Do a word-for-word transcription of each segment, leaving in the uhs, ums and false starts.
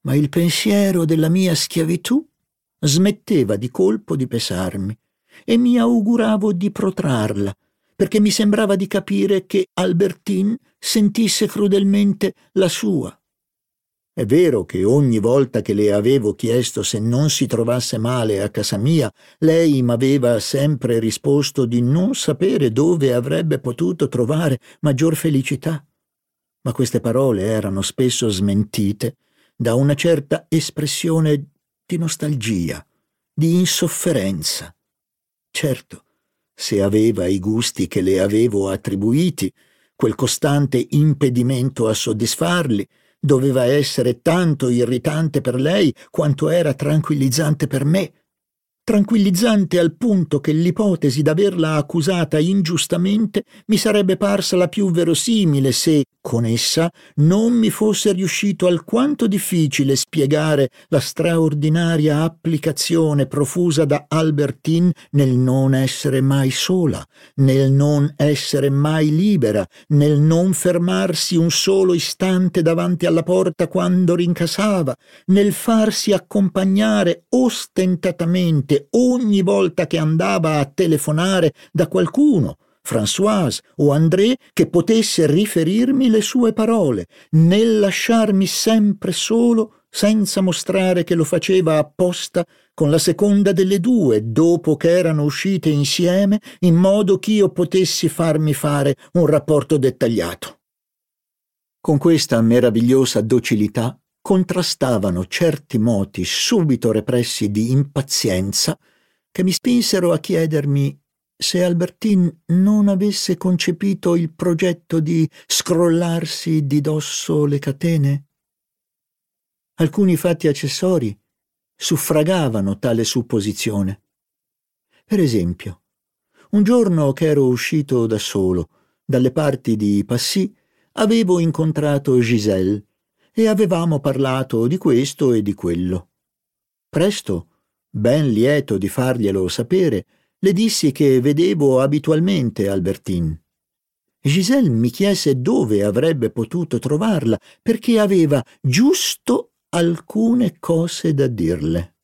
ma il pensiero della mia schiavitù smetteva di colpo di pesarmi e mi auguravo di protrarla, perché mi sembrava di capire che Albertine sentisse crudelmente la sua. È vero che ogni volta che le avevo chiesto se non si trovasse male a casa mia, lei m'aveva sempre risposto di non sapere dove avrebbe potuto trovare maggior felicità, ma queste parole erano spesso smentite da una certa espressione di nostalgia, di insofferenza. Certo, se aveva i gusti che le avevo attribuiti, quel costante impedimento a soddisfarli doveva essere tanto irritante per lei quanto era tranquillizzante per me, tranquillizzante al punto che l'ipotesi d'averla accusata ingiustamente mi sarebbe parsa la più verosimile se, con essa, non mi fosse riuscito alquanto difficile spiegare la straordinaria applicazione profusa da Albertine nel non essere mai sola, nel non essere mai libera, nel non fermarsi un solo istante davanti alla porta quando rincasava, nel farsi accompagnare ostentatamente ogni volta che andava a telefonare da qualcuno, Françoise o André, che potesse riferirmi le sue parole, nel lasciarmi sempre solo senza mostrare che lo faceva apposta con la seconda delle due, dopo che erano uscite insieme, in modo ch'io potessi farmi fare un rapporto dettagliato. Con questa meravigliosa docilità contrastavano certi moti subito repressi di impazienza che mi spinsero a chiedermi se Albertine non avesse concepito il progetto di scrollarsi di dosso le catene. Alcuni fatti accessori suffragavano tale supposizione. Per esempio, un giorno che ero uscito da solo dalle parti di Passy, avevo incontrato Giselle e avevamo parlato di questo e di quello. Presto, ben lieto di farglielo sapere, le dissi che vedevo abitualmente Albertine. Giselle mi chiese dove avrebbe potuto trovarla, perché aveva giusto alcune cose da dirle.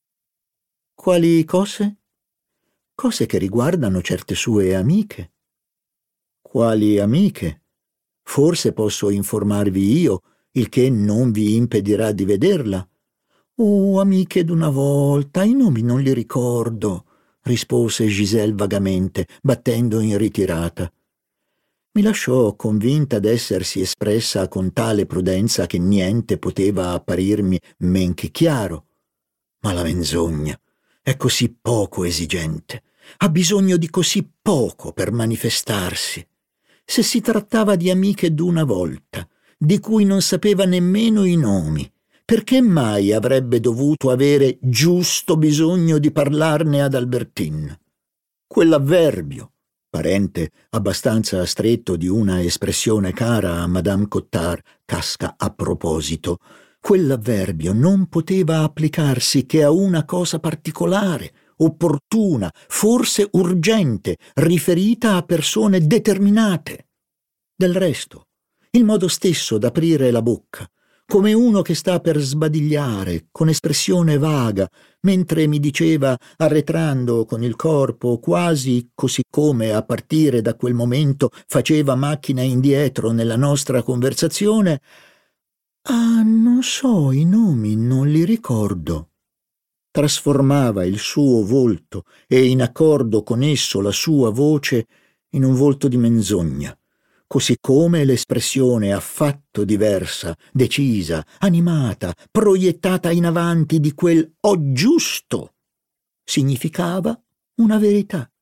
Quali cose? Cose che riguardano certe sue amiche. Quali amiche? Forse posso informarvi io, il che non vi impedirà di vederla. Oh, amiche d'una volta, i nomi non li ricordo, rispose Giselle vagamente, battendo in ritirata. Mi lasciò convinta d'essersi espressa con tale prudenza che niente poteva apparirmi men che chiaro. Ma la menzogna è così poco esigente, ha bisogno di così poco per manifestarsi. Se si trattava di amiche d'una volta, di cui non sapeva nemmeno i nomi, perché mai avrebbe dovuto avere giusto bisogno di parlarne ad Albertine? Quell'avverbio, parente abbastanza stretto di una espressione cara a Madame Cottard, casca a proposito, quell'avverbio non poteva applicarsi che a una cosa particolare, opportuna, forse urgente, riferita a persone determinate. Del resto, il modo stesso d'aprire la bocca, come uno che sta per sbadigliare, con espressione vaga, mentre mi diceva, arretrando con il corpo, quasi così come a partire da quel momento faceva macchina indietro nella nostra conversazione: «Ah, non so i nomi, non li ricordo». Trasformava il suo volto e in accordo con esso la sua voce in un volto di menzogna, così come l'espressione affatto diversa, decisa, animata, proiettata in avanti di quel «ho giusto» significava una verità.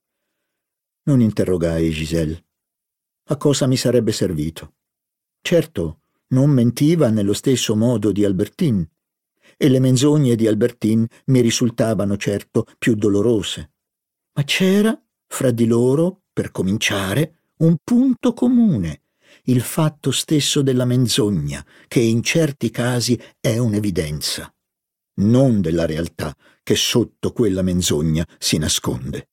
Non interrogai Giselle. A cosa mi sarebbe servito? Certo, non mentiva nello stesso modo di Albertine, e le menzogne di Albertine mi risultavano certo più dolorose. Ma c'era, fra di loro, per cominciare, un punto comune, il fatto stesso della menzogna, che in certi casi è un'evidenza, non della realtà che sotto quella menzogna si nasconde.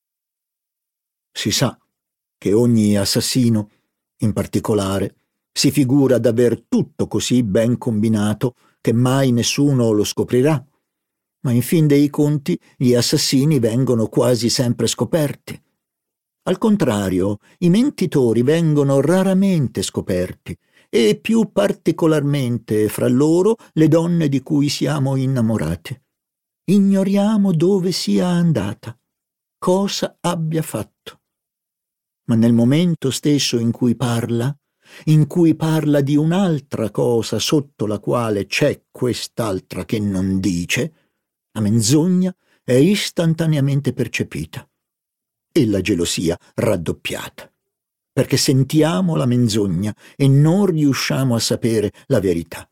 Si sa che ogni assassino, in particolare, si figura d'aver tutto così ben combinato che mai nessuno lo scoprirà. Ma in fin dei conti gli assassini vengono quasi sempre scoperti. Al contrario, i mentitori vengono raramente scoperti, e più particolarmente fra loro le donne di cui siamo innamorati. Ignoriamo dove sia andata, cosa abbia fatto. Ma nel momento stesso in cui parla, in cui parla di un'altra cosa sotto la quale c'è quest'altra che non dice, la menzogna è istantaneamente percepita e la gelosia raddoppiata, perché sentiamo la menzogna e non riusciamo a sapere la verità.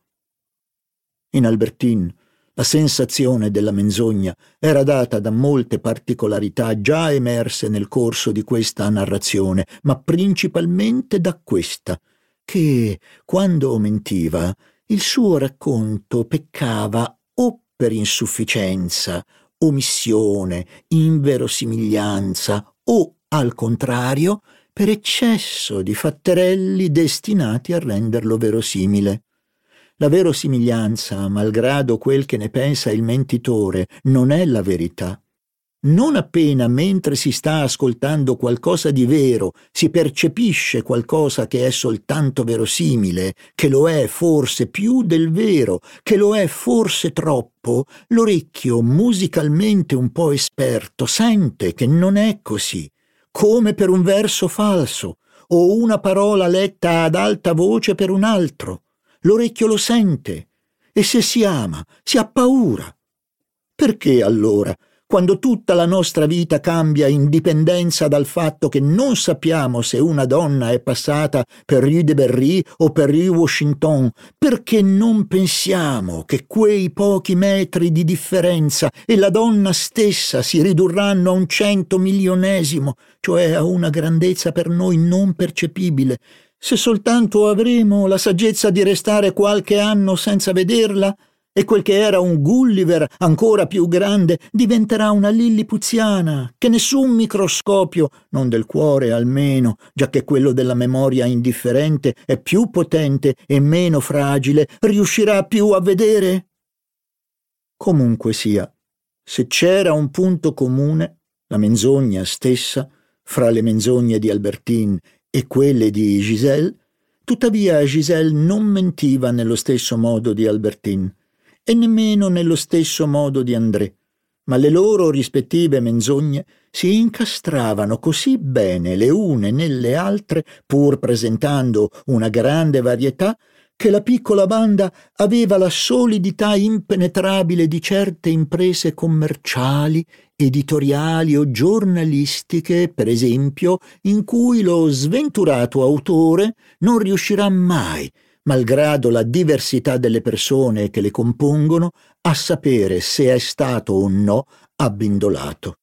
In Albertine la sensazione della menzogna era data da molte particolarità già emerse nel corso di questa narrazione, ma principalmente da questa, che, quando mentiva, il suo racconto peccava o per insufficienza, omissione, inverosimiglianza o, al contrario, per eccesso di fatterelli destinati a renderlo verosimile. La verosimiglianza, malgrado quel che ne pensa il mentitore, non è la verità. Non appena mentre si sta ascoltando qualcosa di vero si percepisce qualcosa che è soltanto verosimile, che lo è forse più del vero, che lo è forse troppo, l'orecchio musicalmente un po' esperto sente che non è così, come per un verso falso o una parola letta ad alta voce per un altro. L'orecchio lo sente, e se si ama, si ha paura. Perché allora, quando tutta la nostra vita cambia in dipendenza dal fatto che non sappiamo se una donna è passata per Rue de Berry o per Rue Washington, perché non pensiamo che quei pochi metri di differenza e la donna stessa si ridurranno a un cento milionesimo, cioè a una grandezza per noi non percepibile, se soltanto avremo la saggezza di restare qualche anno senza vederla, e quel che era un Gulliver ancora più grande diventerà una lillipuziana che nessun microscopio, non del cuore almeno, giacché quello della memoria indifferente è più potente e meno fragile, riuscirà più a vedere? Comunque sia, se c'era un punto comune, la menzogna stessa, fra le menzogne di Albertine e quelle di Giselle, tuttavia Giselle non mentiva nello stesso modo di Albertine e nemmeno nello stesso modo di André, ma le loro rispettive menzogne si incastravano così bene le une nelle altre, pur presentando una grande varietà, che la piccola banda aveva la solidità impenetrabile di certe imprese commerciali, editoriali o giornalistiche, per esempio, in cui lo sventurato autore non riuscirà mai, malgrado la diversità delle persone che le compongono, a sapere se è stato o no abbindolato.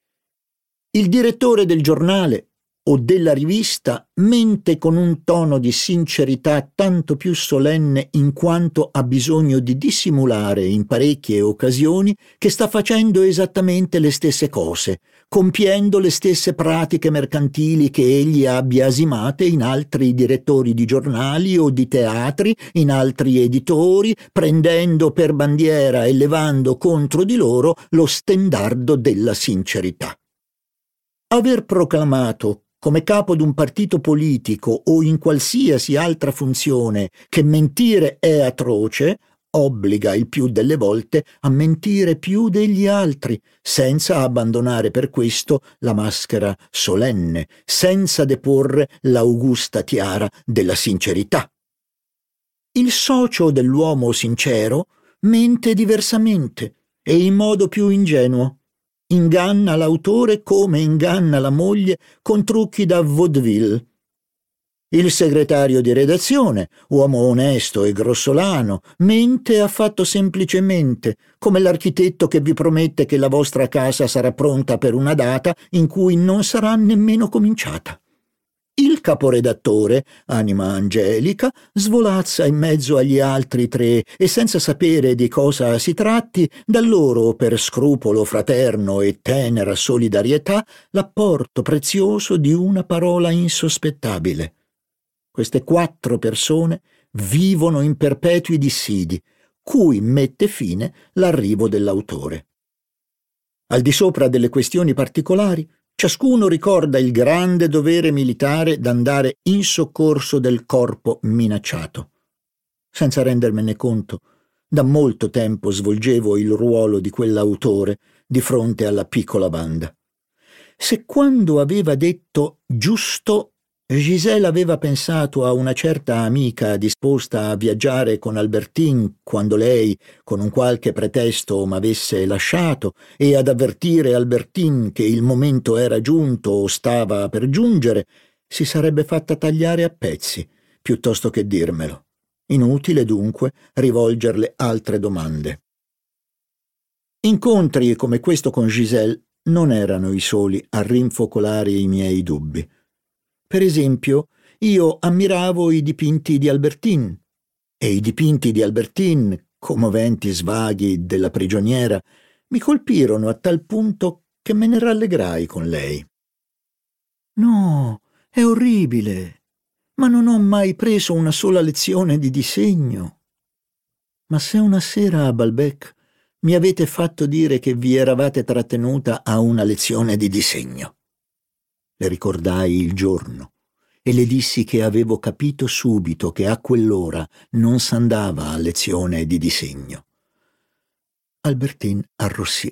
Il direttore del giornale o della rivista mente con un tono di sincerità tanto più solenne in quanto ha bisogno di dissimulare in parecchie occasioni che sta facendo esattamente le stesse cose, compiendo le stesse pratiche mercantili che egli ha biasimate in altri direttori di giornali o di teatri, in altri editori, prendendo per bandiera e levando contro di loro lo stendardo della sincerità. Aver proclamato come capo d'un partito politico o in qualsiasi altra funzione che mentire è atroce, obbliga il più delle volte a mentire più degli altri, senza abbandonare per questo la maschera solenne, senza deporre l'augusta tiara della sincerità. Il socio dell'uomo sincero mente diversamente e in modo più ingenuo. Inganna l'autore come inganna la moglie con trucchi da vaudeville. Il segretario di redazione, uomo onesto e grossolano, mente affatto semplicemente, come l'architetto che vi promette che la vostra casa sarà pronta per una data in cui non sarà nemmeno cominciata. Il caporedattore, anima angelica, svolazza in mezzo agli altri tre e senza sapere di cosa si tratti, dà loro per scrupolo fraterno e tenera solidarietà l'apporto prezioso di una parola insospettabile. Queste quattro persone vivono in perpetui dissidi, cui mette fine l'arrivo dell'autore. Al di sopra delle questioni particolari, ciascuno ricorda il grande dovere militare d'andare in soccorso del corpo minacciato. Senza rendermene conto, da molto tempo svolgevo il ruolo di quell'autore di fronte alla piccola banda. Se quando aveva detto giusto, Giselle aveva pensato a una certa amica disposta a viaggiare con Albertine quando lei, con un qualche pretesto, m'avesse lasciato, e ad avvertire Albertine che il momento era giunto o stava per giungere, si sarebbe fatta tagliare a pezzi, piuttosto che dirmelo. Inutile, dunque, rivolgerle altre domande. Incontri come questo con Giselle non erano i soli a rinfocolare i miei dubbi. Per esempio, io ammiravo i dipinti di Albertine, e i dipinti di Albertine, commoventi svaghi della prigioniera, mi colpirono a tal punto che me ne rallegrai con lei. No, è orribile, ma non ho mai preso una sola lezione di disegno. Ma se una sera a Balbec mi avete fatto dire che vi eravate trattenuta a una lezione di disegno. Le ricordai il giorno e le dissi che avevo capito subito che a quell'ora non s'andava a lezione di disegno. Albertine arrossì.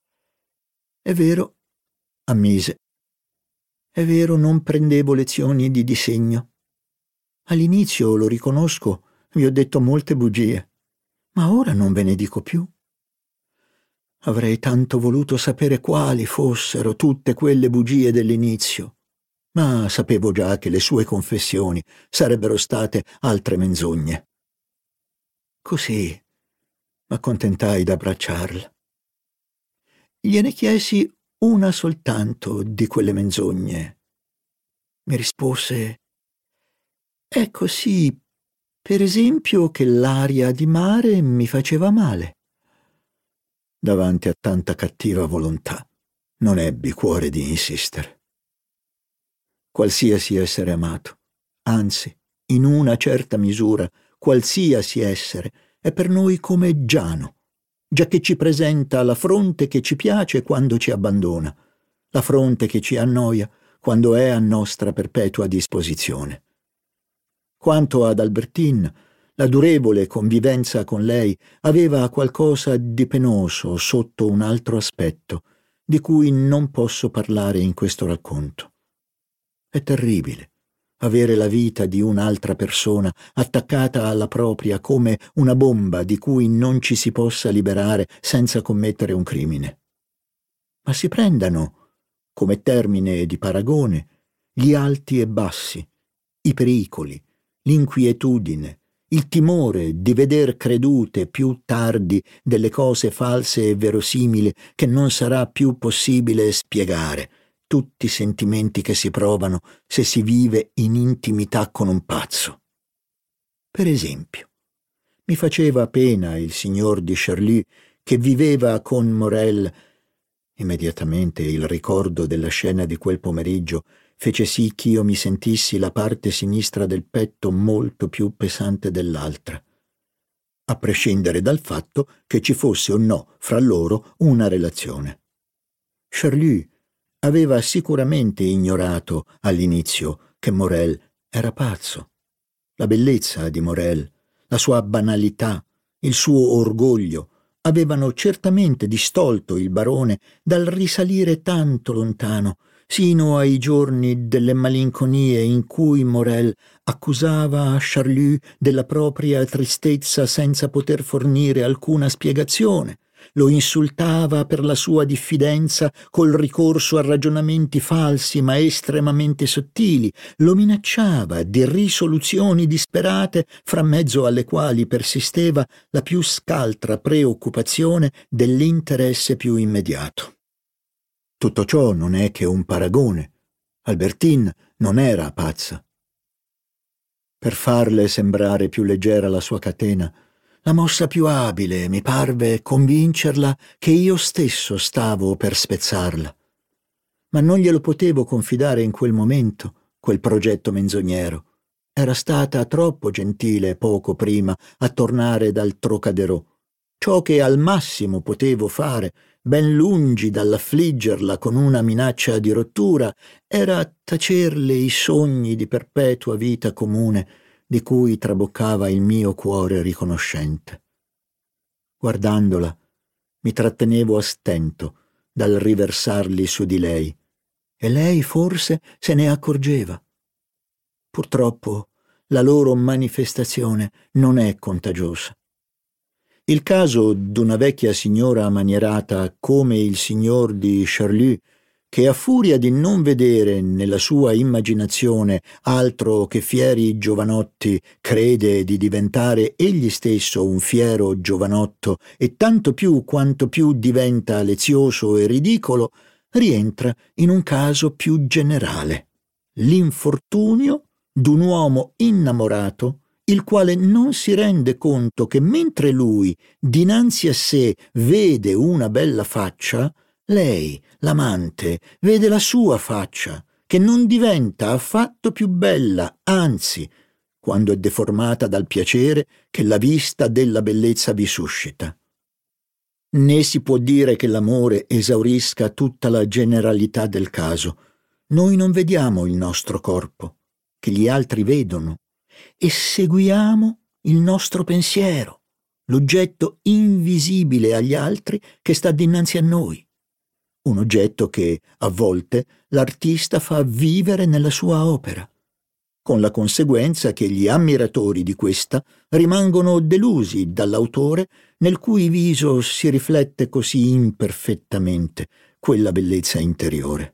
È vero, ammise. È vero, non prendevo lezioni di disegno. All'inizio, lo riconosco, vi ho detto molte bugie, ma ora non ve ne dico più. Avrei tanto voluto sapere quali fossero tutte quelle bugie dell'inizio, ma sapevo già che le sue confessioni sarebbero state altre menzogne. Così m'accontentai d'abbracciarla. Gliene chiesi una soltanto di quelle menzogne. Mi rispose: «È così, per esempio, che l'aria di mare mi faceva male». Davanti a tanta cattiva volontà non ebbi cuore di insistere. Qualsiasi essere amato, anzi, in una certa misura, qualsiasi essere, è per noi come Giano, giacché ci presenta la fronte che ci piace quando ci abbandona, la fronte che ci annoia quando è a nostra perpetua disposizione. Quanto ad Albertine, la durevole convivenza con lei aveva qualcosa di penoso sotto un altro aspetto, di cui non posso parlare in questo racconto. È terribile avere la vita di un'altra persona attaccata alla propria come una bomba di cui non ci si possa liberare senza commettere un crimine. Ma si prendano, come termine di paragone, gli alti e bassi, i pericoli, l'inquietudine, il timore di veder credute più tardi delle cose false e verosimili che non sarà più possibile spiegare, tutti i sentimenti che si provano se si vive in intimità con un pazzo. Per esempio, mi faceva pena il signor di Charlie che viveva con Morel. Immediatamente il ricordo della scena di quel pomeriggio fece sì ch'io mi sentissi la parte sinistra del petto molto più pesante dell'altra, a prescindere dal fatto che ci fosse o no fra loro una relazione. Charlie aveva sicuramente ignorato all'inizio che Morel era pazzo. La bellezza di Morel, la sua banalità, il suo orgoglio avevano certamente distolto il barone dal risalire tanto lontano, sino ai giorni delle malinconie in cui Morel accusava Charlie della propria tristezza senza poter fornire alcuna spiegazione, lo insultava per la sua diffidenza col ricorso a ragionamenti falsi ma estremamente sottili, lo minacciava di risoluzioni disperate fra mezzo alle quali persisteva la più scaltra preoccupazione dell'interesse più immediato. Tutto ciò non è che un paragone. Albertine non era pazza. Per farle sembrare più leggera la sua catena, la mossa più abile mi parve convincerla che io stesso stavo per spezzarla. Ma non glielo potevo confidare in quel momento, quel progetto menzognero. era stata troppo gentile poco prima a tornare dal Trocadero. Ciò che al massimo potevo fare, ben lungi dall'affliggerla con una minaccia di rottura, era tacerle i sogni di perpetua vita comune di cui traboccava il mio cuore riconoscente. Guardandola, mi trattenevo a stento dal riversarli su di lei, e lei forse se ne accorgeva. Purtroppo la loro manifestazione non è contagiosa. Il caso d'una vecchia signora ammanierata come il signor di Charlus, che a furia di non vedere nella sua immaginazione altro che fieri giovanotti crede di diventare egli stesso un fiero giovanotto, e tanto più quanto più diventa lezioso e ridicolo, rientra in un caso più generale: l'infortunio d'un uomo innamorato, il quale non si rende conto che mentre lui dinanzi a sé vede una bella faccia, lei, l'amante, vede la sua faccia, che non diventa affatto più bella, anzi, quando è deformata dal piacere che la vista della bellezza vi suscita. Né si può dire che l'amore esaurisca tutta la generalità del caso. Noi non vediamo il nostro corpo, che gli altri vedono, e seguiamo il nostro pensiero, l'oggetto invisibile agli altri che sta dinanzi a noi, un oggetto che, a volte, l'artista fa vivere nella sua opera, con la conseguenza che gli ammiratori di questa rimangono delusi dall'autore nel cui viso si riflette così imperfettamente quella bellezza interiore.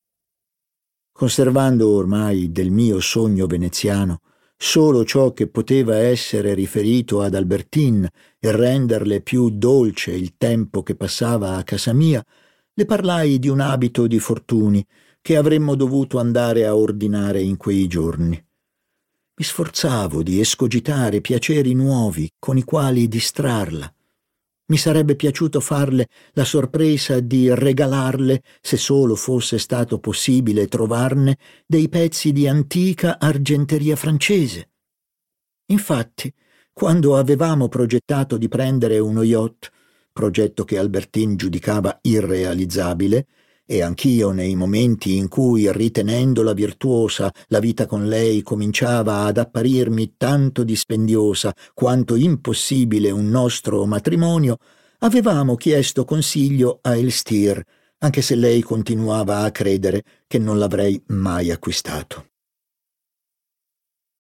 Conservando ormai del mio sogno veneziano solo ciò che poteva essere riferito ad Albertine e renderle più dolce il tempo che passava a casa mia, le parlai di un abito di fortuni che avremmo dovuto andare a ordinare in quei giorni. Mi sforzavo di escogitare piaceri nuovi con i quali distrarla. Mi sarebbe piaciuto farle la sorpresa di regalarle, se solo fosse stato possibile trovarne, dei pezzi di antica argenteria francese. Infatti, quando avevamo progettato di prendere uno yacht, progetto che Albertine giudicava irrealizzabile, e anch'io nei momenti in cui, ritenendola virtuosa, la vita con lei cominciava ad apparirmi tanto dispendiosa quanto impossibile un nostro matrimonio, avevamo chiesto consiglio a Elstir, anche se lei continuava a credere che non l'avrei mai acquistato.